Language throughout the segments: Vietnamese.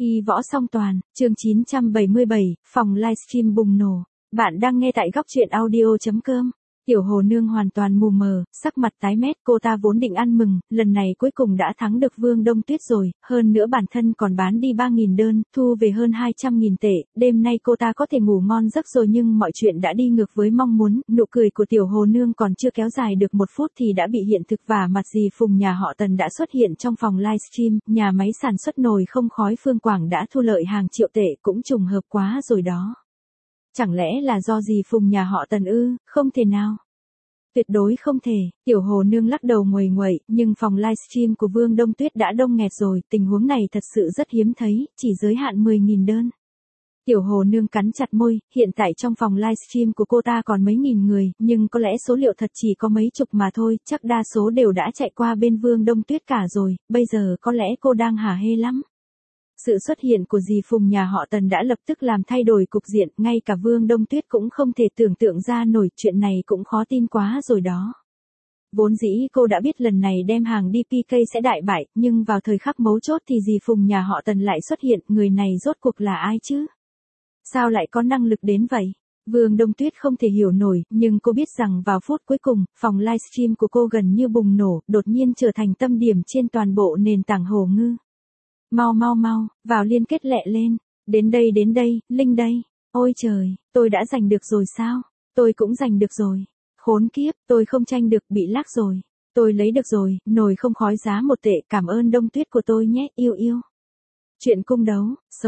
Y võ song toàn, chương 977, phòng livestream bùng nổ. Bạn đang nghe tại góc truyện audio.com. Tiểu Hồ Nương hoàn toàn mù mờ, sắc mặt tái mét, cô ta vốn định ăn mừng, lần này cuối cùng đã thắng được Vương Đông Tuyết rồi, hơn nữa bản thân còn bán đi 3.000 đơn, thu về hơn 200.000 tệ, đêm nay cô ta có thể ngủ ngon giấc rồi nhưng mọi chuyện đã đi ngược với mong muốn, nụ cười của Tiểu Hồ Nương còn chưa kéo dài được 1 phút thì đã bị hiện thực vả mặt. Dì Phùng nhà họ Tần đã xuất hiện trong phòng livestream, nhà máy sản xuất nồi không khói Phương Quảng đã thu lợi hàng triệu tệ, cũng trùng hợp quá rồi đó. Chẳng lẽ là do dì Phùng nhà họ Tần ư? Không thể nào. Tuyệt đối không thể. Tiểu Hồ Nương lắc đầu nguầy nguậy, nhưng phòng livestream của Vương Đông Tuyết đã đông nghẹt rồi, tình huống này thật sự rất hiếm thấy, chỉ giới hạn 10.000 đơn. Tiểu Hồ Nương cắn chặt môi, hiện tại trong phòng livestream của cô ta còn mấy nghìn người, nhưng có lẽ số liệu thật chỉ có mấy chục mà thôi, chắc đa số đều đã chạy qua bên Vương Đông Tuyết cả rồi, bây giờ có lẽ cô đang hả hê lắm. Sự xuất hiện của dì Phùng nhà họ Tần đã lập tức làm thay đổi cục diện, ngay cả Vương Đông Tuyết cũng không thể tưởng tượng ra nổi, chuyện này cũng khó tin quá rồi đó. Vốn dĩ cô đã biết lần này đem hàng đi PK sẽ đại bại, nhưng vào thời khắc mấu chốt thì dì Phùng nhà họ Tần lại xuất hiện, người này rốt cuộc là ai chứ? Sao lại có năng lực đến vậy? Vương Đông Tuyết không thể hiểu nổi, nhưng cô biết rằng vào phút cuối cùng, phòng livestream của cô gần như bùng nổ, đột nhiên trở thành tâm điểm trên toàn bộ nền tảng Hồ Ngư. Mau, vào liên kết lẹ lên. Đến đây, link đây. Ôi trời, tôi đã giành được rồi sao? Tôi cũng giành được rồi. Khốn kiếp, tôi không tranh được, bị lag rồi. Tôi lấy được rồi, nồi không khói giá 1 tệ, cảm ơn Đông Tuyết của tôi nhé, yêu. Chuyện cung đấu,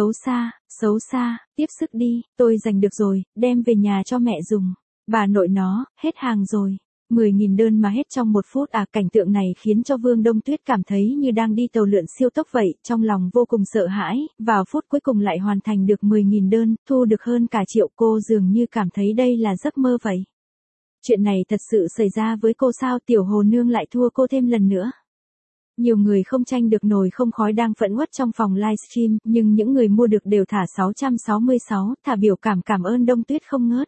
xấu xa, tiếp sức đi, tôi giành được rồi, đem về nhà cho mẹ dùng. Bà nội nó, hết hàng rồi. 10.000 đơn mà hết trong 1 phút à, cảnh tượng này khiến cho Vương Đông Tuyết cảm thấy như đang đi tàu lượn siêu tốc vậy, trong lòng vô cùng sợ hãi, vào phút cuối cùng lại hoàn thành được 10.000 đơn, thu được hơn cả triệu, cô dường như cảm thấy đây là giấc mơ vậy. Chuyện này thật sự xảy ra với cô sao? Tiểu Hồ Nương lại thua cô thêm lần nữa. Nhiều người không tranh được nồi không khói đang phẫn uất trong phòng livestream, nhưng những người mua được đều thả 666, thả biểu cảm ơn Đông Tuyết không ngớt.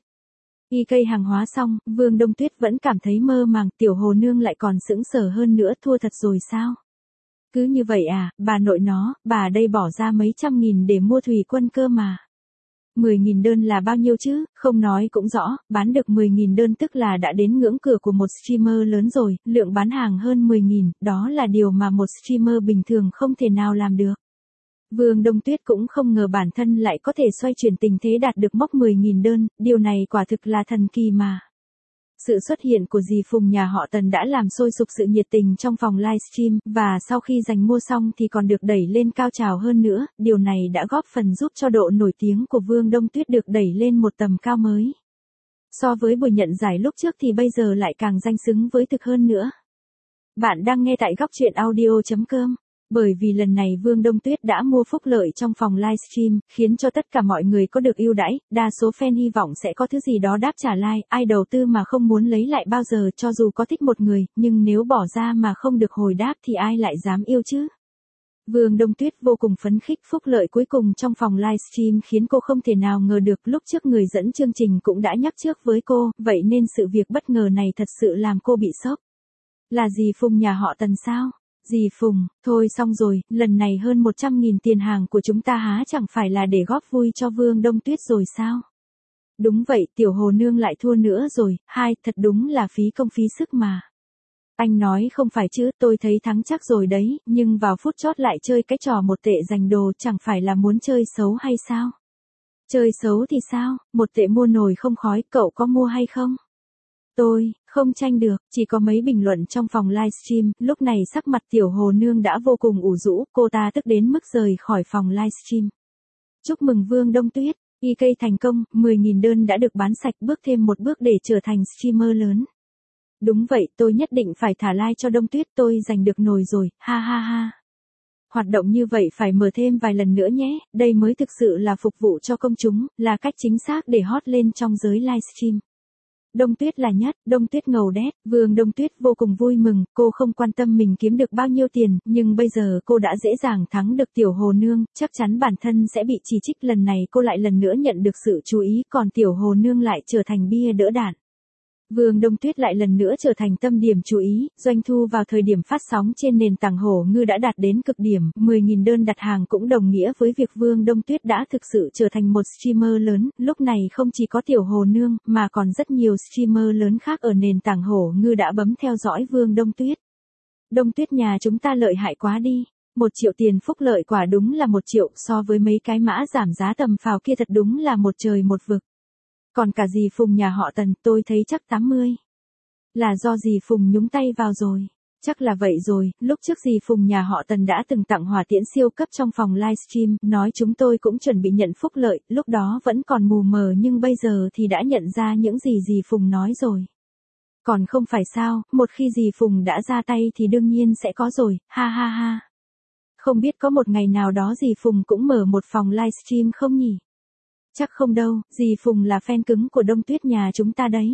PK hàng hóa xong, Vương Đông Tuyết vẫn cảm thấy mơ màng, Tiểu Hồ Nương lại còn sững sờ hơn nữa, thua thật rồi sao? Cứ như vậy à, bà nội nó, bà đây bỏ ra mấy trăm nghìn để mua thủy quân cơ mà. 10.000 đơn là bao nhiêu chứ, không nói cũng rõ, bán được 10.000 đơn tức là đã đến ngưỡng cửa của một streamer lớn rồi, lượng bán hàng hơn 10.000, đó là điều mà một streamer bình thường không thể nào làm được. Vương Đông Tuyết cũng không ngờ bản thân lại có thể xoay chuyển tình thế đạt được mốc 10.000 đơn, điều này quả thực là thần kỳ mà. Sự xuất hiện của dì Phùng nhà họ Tần đã làm sôi sục sự nhiệt tình trong phòng livestream, và sau khi giành mua xong thì còn được đẩy lên cao trào hơn nữa, điều này đã góp phần giúp cho độ nổi tiếng của Vương Đông Tuyết được đẩy lên một tầm cao mới. So với buổi nhận giải lúc trước thì bây giờ lại càng danh xứng với thực hơn nữa. Bạn đang nghe tại góc truyện audio.com. Bởi vì lần này Vương Đông Tuyết đã mua phúc lợi trong phòng livestream, khiến cho tất cả mọi người có được ưu đãi, đa số fan hy vọng sẽ có thứ gì đó đáp trả like, ai đầu tư mà không muốn lấy lại bao giờ, cho dù có thích một người, nhưng nếu bỏ ra mà không được hồi đáp thì ai lại dám yêu chứ. Vương Đông Tuyết vô cùng phấn khích, phúc lợi cuối cùng trong phòng livestream khiến cô không thể nào ngờ được, lúc trước người dẫn chương trình cũng đã nhắc trước với cô, vậy nên sự việc bất ngờ này thật sự làm cô bị sốc. Là dì Phùng nhà họ Tần sao? Dì Phùng, thôi xong rồi, lần này hơn 100.000 tiền hàng của chúng ta há chẳng phải là để góp vui cho Vương Đông Tuyết rồi sao? Đúng vậy, Tiểu Hồ Nương lại thua nữa rồi, thật đúng là phí công phí sức mà. Anh nói không phải chứ, tôi thấy thắng chắc rồi đấy, nhưng vào phút chót lại chơi cái trò 1 tệ giành đồ, chẳng phải là muốn chơi xấu hay sao? Chơi xấu thì sao, 1 tệ mua nồi không khói, cậu có mua hay không? Tôi không tranh được, chỉ có mấy bình luận trong phòng livestream, lúc này sắc mặt Tiểu Hồ Nương đã vô cùng ủ rũ, cô ta tức đến mức rời khỏi phòng livestream. Chúc mừng Vương Đông Tuyết, PK thành công, 10.000 đơn đã được bán sạch, bước thêm một bước để trở thành streamer lớn. Đúng vậy, tôi nhất định phải thả like cho Đông Tuyết, tôi giành được nồi rồi, ha. Hoạt động như vậy phải mở thêm vài lần nữa nhé, đây mới thực sự là phục vụ cho công chúng, là cách chính xác để hot lên trong giới livestream. Đông Tuyết là nhất, Đông Tuyết ngầu đét, Vương Đông Tuyết vô cùng vui mừng, cô không quan tâm mình kiếm được bao nhiêu tiền, nhưng bây giờ cô đã dễ dàng thắng được Tiểu Hồ Nương, chắc chắn bản thân sẽ bị chỉ trích, lần này cô lại lần nữa nhận được sự chú ý, còn Tiểu Hồ Nương lại trở thành bia đỡ đạn. Vương Đông Tuyết lại lần nữa trở thành tâm điểm chú ý, doanh thu vào thời điểm phát sóng trên nền tảng Hổ Ngư đã đạt đến cực điểm, 10.000 đơn đặt hàng cũng đồng nghĩa với việc Vương Đông Tuyết đã thực sự trở thành một streamer lớn, lúc này không chỉ có Tiểu Hồ Nương, mà còn rất nhiều streamer lớn khác ở nền tảng Hổ Ngư đã bấm theo dõi Vương Đông Tuyết. Đông Tuyết nhà chúng ta lợi hại quá đi. 1 triệu tiền phúc lợi quả đúng là 1 triệu, so với mấy cái mã giảm giá tầm phào kia thật đúng là một trời một vực. Còn cả dì Phùng nhà họ Tần, tôi thấy chắc 80. Là do dì Phùng nhúng tay vào rồi. Chắc là vậy rồi, lúc trước dì Phùng nhà họ Tần đã từng tặng hỏa tiễn siêu cấp trong phòng livestream, nói chúng tôi cũng chuẩn bị nhận phúc lợi, lúc đó vẫn còn mù mờ nhưng bây giờ thì đã nhận ra những gì dì Phùng nói rồi. Còn không phải sao, một khi dì Phùng đã ra tay thì đương nhiên sẽ có rồi, ha ha ha. Không biết có một ngày nào đó dì Phùng cũng mở một phòng livestream không nhỉ? Chắc không đâu, dì Phùng là fan cứng của Đông Tuyết nhà chúng ta đấy.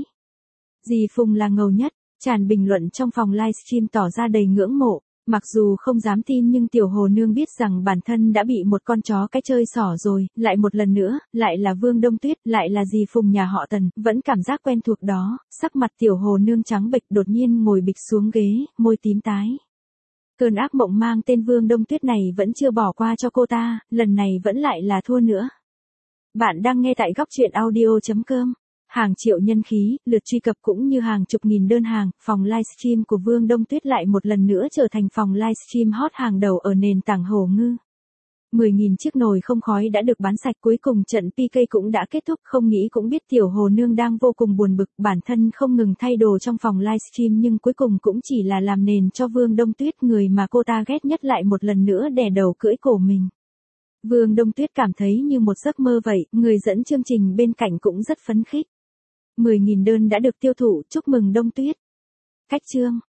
Dì Phùng là ngầu nhất, tràn bình luận trong phòng livestream tỏ ra đầy ngưỡng mộ. Mặc dù không dám tin nhưng Tiểu Hồ Nương biết rằng bản thân đã bị một con chó cái chơi xỏ rồi, lại một lần nữa, lại là Vương Đông Tuyết, lại là dì Phùng nhà họ Tần, vẫn cảm giác quen thuộc đó, sắc mặt Tiểu Hồ Nương trắng bệch đột nhiên ngồi bịch xuống ghế, môi tím tái. Cơn ác mộng mang tên Vương Đông Tuyết này vẫn chưa bỏ qua cho cô ta, lần này vẫn lại là thua nữa. Bạn đang nghe tại góc truyện audio.com. Hàng triệu nhân khí, lượt truy cập cũng như hàng chục nghìn đơn hàng, phòng livestream của Vương Đông Tuyết lại một lần nữa trở thành phòng livestream hot hàng đầu ở nền tảng Hổ Ngư. 10.000 chiếc nồi không khói đã được bán sạch, cuối cùng trận PK cũng đã kết thúc, không nghĩ cũng biết Tiểu Hồ Nương đang vô cùng buồn bực, bản thân không ngừng thay đồ trong phòng livestream nhưng cuối cùng cũng chỉ là làm nền cho Vương Đông Tuyết, người mà cô ta ghét nhất lại một lần nữa đè đầu cưỡi cổ mình. Vương Đông Tuyết cảm thấy như một giấc mơ vậy, người dẫn chương trình bên cạnh cũng rất phấn khích. 10.000 đơn đã được tiêu thụ, chúc mừng Đông Tuyết. Cách chương